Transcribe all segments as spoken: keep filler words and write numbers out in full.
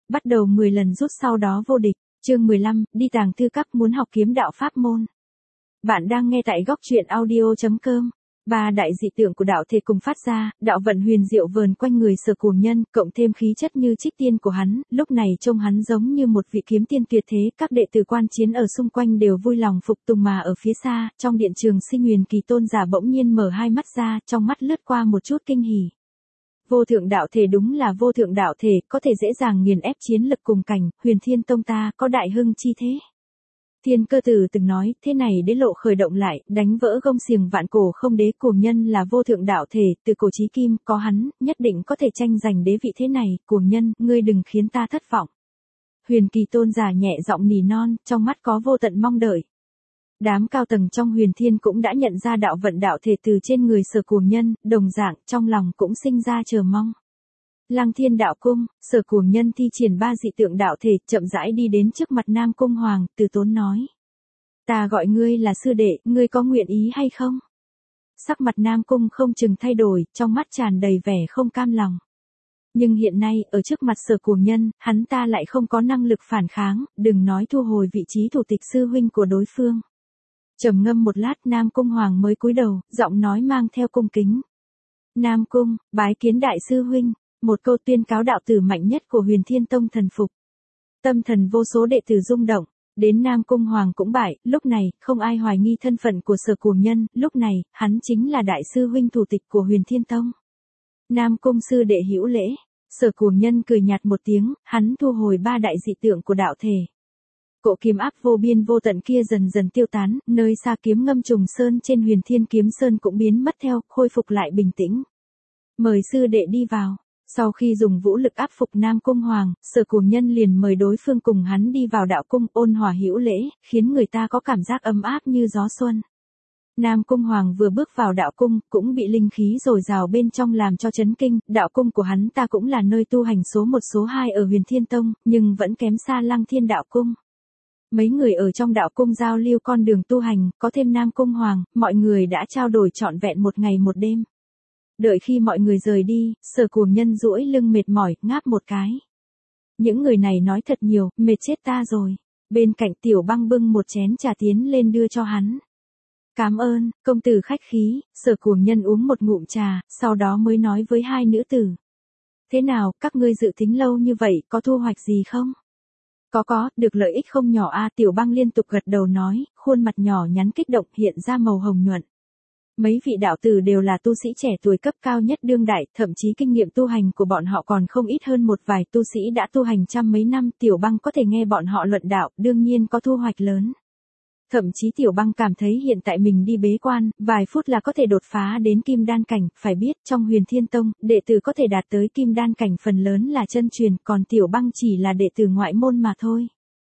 bắt đầu mười lần rút sau đó vô địch. Chương mười lăm, đi tàng thư các muốn học kiếm đạo pháp môn. Bạn đang nghe tại góc truyện audio chấm com. Ba đại dị tượng của đạo thể cùng phát ra, đạo vận huyền diệu vờn quanh người Sở Cuồng Nhân, cộng thêm khí chất như trích tiên của hắn, lúc này trông hắn giống như một vị kiếm tiên tuyệt thế, các đệ tử quan chiến ở xung quanh đều vui lòng phục tùng mà ở phía xa, trong điện trường Sinh Huyền Kỳ tôn giả bỗng nhiên mở hai mắt ra, trong mắt lướt qua một chút kinh hỉ. Vô thượng đạo thể đúng là vô thượng đạo thể, có thể dễ dàng nghiền ép chiến lực cùng cảnh, Huyền Thiên Tông ta có đại hưng chi thế. Thiên Cơ Tử từng nói, thế này đế lộ khởi động lại, đánh vỡ gông xiềng vạn cổ không đế. Cuồng Nhân là vô thượng đạo thể, từ cổ chí kim, có hắn, nhất định có thể tranh giành đế vị thế này. Cuồng Nhân, ngươi đừng khiến ta thất vọng. Huyền Kỳ tôn giả nhẹ giọng nỉ non, trong mắt có vô tận mong đợi. Đám cao tầng trong Huyền Thiên cũng đã nhận ra đạo vận đạo thể từ trên người Sở Cuồng Nhân, đồng dạng trong lòng cũng sinh ra chờ mong. Lăng Thiên đạo cung, Sở Cuồng Nhân thi triển ba dị tượng đạo thể, chậm rãi đi đến trước mặt Nam Cung Hoàng, từ tốn nói: "Ta gọi ngươi là sư đệ, ngươi có nguyện ý hay không?" Sắc mặt Nam Cung không chừng thay đổi, trong mắt tràn đầy vẻ không cam lòng. Nhưng hiện nay, ở trước mặt Sở Cuồng Nhân, hắn ta lại không có năng lực phản kháng, đừng nói thu hồi vị trí thủ tịch sư huynh của đối phương. Trầm ngâm một lát, Nam Cung Hoàng mới cúi đầu, giọng nói mang theo cung kính: "Nam Cung, bái kiến đại sư huynh." Một câu tuyên cáo đạo tử mạnh nhất của Huyền Thiên Tông thần phục. Tâm thần vô số đệ tử rung động, đến Nam Cung Hoàng cũng bại, lúc này, không ai hoài nghi thân phận của Sở Cuồng Nhân, lúc này, hắn chính là đại sư huynh thủ tịch của Huyền Thiên Tông. Nam Cung sư đệ hữu lễ. Sở Cuồng Nhân cười nhạt một tiếng, hắn thu hồi ba đại dị tượng của đạo thể. Cỗ kiếm áp vô biên vô tận kia dần dần tiêu tán, nơi xa kiếm ngâm trùng sơn trên Huyền Thiên Kiếm Sơn cũng biến mất theo, khôi phục lại bình tĩnh. Mời sư đệ đi vào. Sau khi dùng vũ lực áp phục Nam Cung Hoàng, Sở Cuồng Nhân liền mời đối phương cùng hắn đi vào đạo cung, ôn hòa hữu lễ, khiến người ta có cảm giác ấm áp như gió xuân. Nam Cung Hoàng vừa bước vào đạo cung, cũng bị linh khí dồi dào bên trong làm cho chấn kinh, đạo cung của hắn ta cũng là nơi tu hành số một số hai ở Huyền Thiên Tông, nhưng vẫn kém xa Lăng Thiên đạo cung. Mấy người ở trong đạo cung giao lưu con đường tu hành, có thêm Nam Cung Hoàng, mọi người đã trao đổi trọn vẹn một ngày một đêm. Đợi khi mọi người rời đi, Sở Cuồng Nhân duỗi lưng mệt mỏi, ngáp một cái. Những người này nói thật nhiều, mệt chết ta rồi. Bên cạnh Tiểu Băng bưng một chén trà tiến lên đưa cho hắn. "Cảm ơn, công tử khách khí." Sở Cuồng Nhân uống một ngụm trà, sau đó mới nói với hai nữ tử: "Thế nào, các ngươi dự tính lâu như vậy, có thu hoạch gì không?" "Có có, được lợi ích không nhỏ a." Tiểu Băng liên tục gật đầu nói, khuôn mặt nhỏ nhắn kích động hiện ra màu hồng nhuận. Mấy vị đạo tử đều là tu sĩ trẻ tuổi cấp cao nhất đương đại, thậm chí kinh nghiệm tu hành của bọn họ còn không ít hơn một vài tu sĩ đã tu hành trăm mấy năm. Tiểu Băng có thể nghe bọn họ luận đạo, đương nhiên có thu hoạch lớn. Thậm chí Tiểu Băng cảm thấy hiện tại mình đi bế quan, vài phút là có thể đột phá đến kim đan cảnh, phải biết trong Huyền Thiên Tông, đệ tử có thể đạt tới kim đan cảnh phần lớn là chân truyền, còn Tiểu Băng chỉ là đệ tử ngoại môn mà thôi.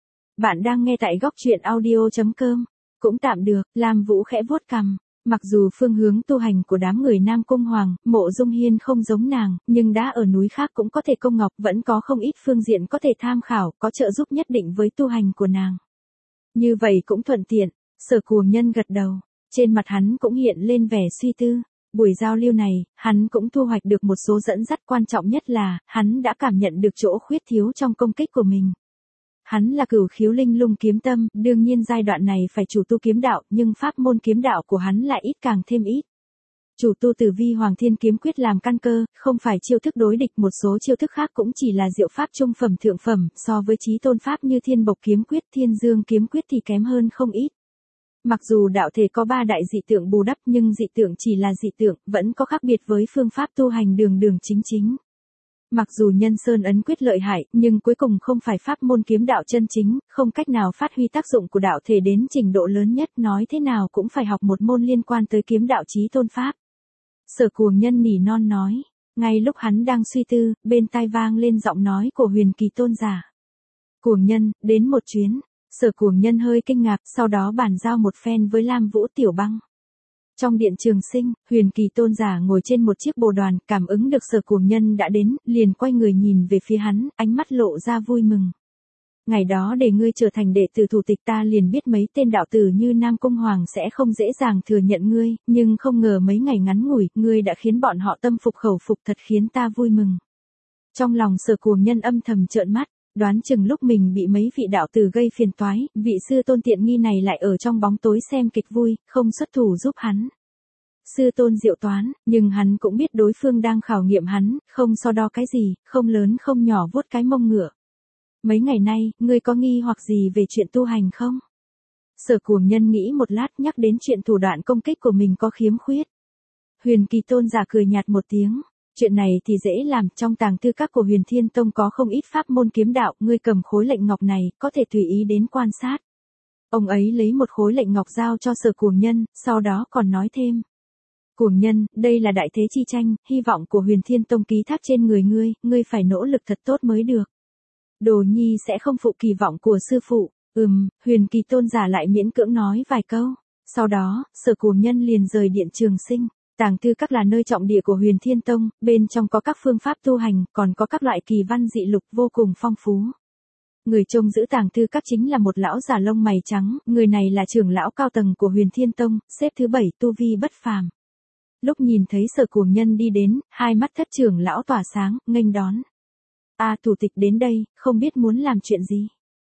Bạn đang nghe tại góc truyện audio chấm com. Cũng tạm được, Lam Vũ khẽ vuốt cằm. Mặc dù phương hướng tu hành của đám người Nam Cung Hoàng, Mộ Dung Hiên không giống nàng, nhưng đã ở núi khác cũng có thể công ngọc, vẫn có không ít phương diện có thể tham khảo, có trợ giúp nhất định với tu hành của nàng. Như vậy cũng thuận tiện. Sở Cuồng Nhân gật đầu, trên mặt hắn cũng hiện lên vẻ suy tư. Buổi giao lưu này, hắn cũng thu hoạch được một số dẫn dắt, quan trọng nhất là, hắn đã cảm nhận được chỗ khuyết thiếu trong công kích của mình. Hắn là cửu khiếu linh lung kiếm tâm, đương nhiên giai đoạn này phải chủ tu kiếm đạo, nhưng pháp môn kiếm đạo của hắn lại ít càng thêm ít. Chủ tu Tử Vi Hoàng Thiên kiếm quyết làm căn cơ, không phải chiêu thức đối địch, một số chiêu thức khác cũng chỉ là diệu pháp trung phẩm thượng phẩm, so với chí tôn pháp như Thiên Bộc kiếm quyết, Thiên Dương kiếm quyết thì kém hơn không ít. Mặc dù đạo thể có ba đại dị tượng bù đắp, nhưng dị tượng chỉ là dị tượng, vẫn có khác biệt với phương pháp tu hành đường đường chính chính. Mặc dù Nhân Sơn ấn quyết lợi hại, nhưng cuối cùng không phải pháp môn kiếm đạo chân chính, không cách nào phát huy tác dụng của đạo thể đến trình độ lớn nhất, nói thế nào cũng phải học một môn liên quan tới kiếm đạo chí tôn pháp. Sở Cuồng Nhân nỉ non nói, ngay lúc hắn đang suy tư, bên tai vang lên giọng nói của Huyền Kỳ tôn giả. "Cuồng Nhân, đến một chuyến." Sở Cuồng Nhân hơi kinh ngạc, sau đó bàn giao một phen với Lam Vũ Tiểu Băng. Trong điện trường sinh, Huyền Kỳ tôn giả ngồi trên một chiếc bồ đoàn, cảm ứng được Sở Cuồng Nhân đã đến, liền quay người nhìn về phía hắn, ánh mắt lộ ra vui mừng. "Ngày đó để ngươi trở thành đệ tử thủ tịch, ta liền biết mấy tên đạo tử như Nam Cung Hoàng sẽ không dễ dàng thừa nhận ngươi, nhưng không ngờ mấy ngày ngắn ngủi, ngươi đã khiến bọn họ tâm phục khẩu phục, thật khiến ta vui mừng." Trong lòng Sở Cuồng Nhân âm thầm trợn mắt, Đoán chừng lúc mình bị mấy vị đạo tử gây phiền toái, vị sư tôn tiện nghi này lại ở trong bóng tối xem kịch vui, không xuất thủ giúp hắn. Sư tôn diệu toán, nhưng hắn cũng biết đối phương đang khảo nghiệm hắn, không so đo cái gì, không lớn không nhỏ vuốt cái mông ngựa. Mấy ngày nay, ngươi có nghi hoặc gì về chuyện tu hành không? Sở Cuồng Nhân nghĩ một lát nhắc đến chuyện thủ đoạn công kích của mình có khiếm khuyết. Huyền Kỳ Tôn giả cười nhạt một tiếng. Chuyện này thì dễ làm, trong tàng thư các của Huyền Thiên Tông có không ít pháp môn kiếm đạo, ngươi cầm khối lệnh ngọc này, có thể tùy ý đến quan sát. Ông ấy lấy một khối lệnh ngọc giao cho Sở Cuồng Nhân, sau đó còn nói thêm. Cuồng Nhân, đây là đại thế chi tranh, hy vọng của Huyền Thiên Tông ký thác trên người ngươi, ngươi phải nỗ lực thật tốt mới được. Đồ nhi sẽ không phụ kỳ vọng của sư phụ. Ừm, Huyền Kỳ Tôn giả lại miễn cưỡng nói vài câu. Sau đó, Sở Cuồng Nhân liền rời điện Trường Sinh. Tàng thư các là nơi trọng địa của Huyền Thiên Tông, bên trong có các phương pháp tu hành, còn có các loại kỳ văn dị lục vô cùng phong phú. Người trông giữ tàng thư các chính là một lão già lông mày trắng, người này là trưởng lão cao tầng của Huyền Thiên Tông, xếp thứ bảy tu vi bất phàm. Lúc nhìn thấy Sở Cuồng Nhân đi đến, hai mắt thất trưởng lão tỏa sáng, nghênh đón. A à, thủ tịch đến đây, không biết muốn làm chuyện gì.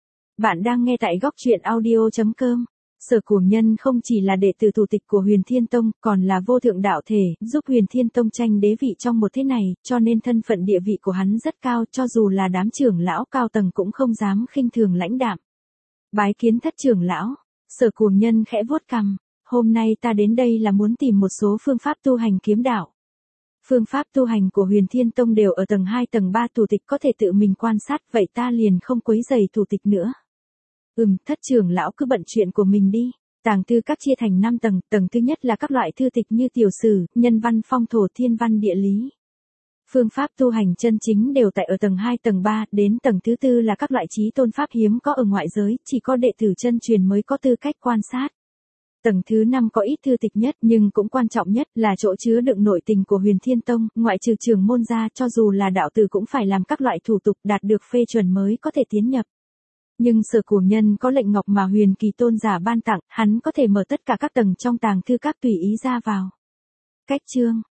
Bạn đang nghe tại góc truyện audio chấm com. Sở Cuồng Nhân không chỉ là đệ tử thủ tịch của Huyền Thiên Tông, còn là vô thượng đạo thể, giúp Huyền Thiên Tông tranh đế vị trong một thế này, cho nên thân phận địa vị của hắn rất cao, cho dù là đám trưởng lão cao tầng cũng không dám khinh thường lãnh đạm. Bái kiến thất trưởng lão, Sở Cuồng Nhân khẽ vuốt cằm, hôm nay ta đến đây là muốn tìm một số phương pháp tu hành kiếm đạo. Phương pháp tu hành của Huyền Thiên Tông đều ở tầng hai tầng ba thủ tịch có thể tự mình quan sát, vậy ta liền không quấy rầy thủ tịch nữa. Ừm, thất trưởng lão cứ bận chuyện của mình đi. Tàng thư các chia thành năm tầng, tầng thứ nhất là các loại thư tịch như tiểu sử, nhân văn phong thổ thiên văn địa lý. Phương pháp tu hành chân chính đều tại ở tầng hai tầng ba, đến tầng thứ tư là các loại trí tôn pháp hiếm có ở ngoại giới, chỉ có đệ tử chân truyền mới có tư cách quan sát. Tầng thứ năm có ít thư tịch nhất nhưng cũng quan trọng nhất là chỗ chứa đựng nội tình của Huyền Thiên Tông, ngoại trừ trưởng môn ra cho dù là đạo tử cũng phải làm các loại thủ tục đạt được phê chuẩn mới có thể tiến nhập. Nhưng Sở Cuồng Nhân có lệnh ngọc mà Huyền Kỳ Tôn giả ban tặng, hắn có thể mở tất cả các tầng trong tàng thư các tùy ý ra vào. Cách chương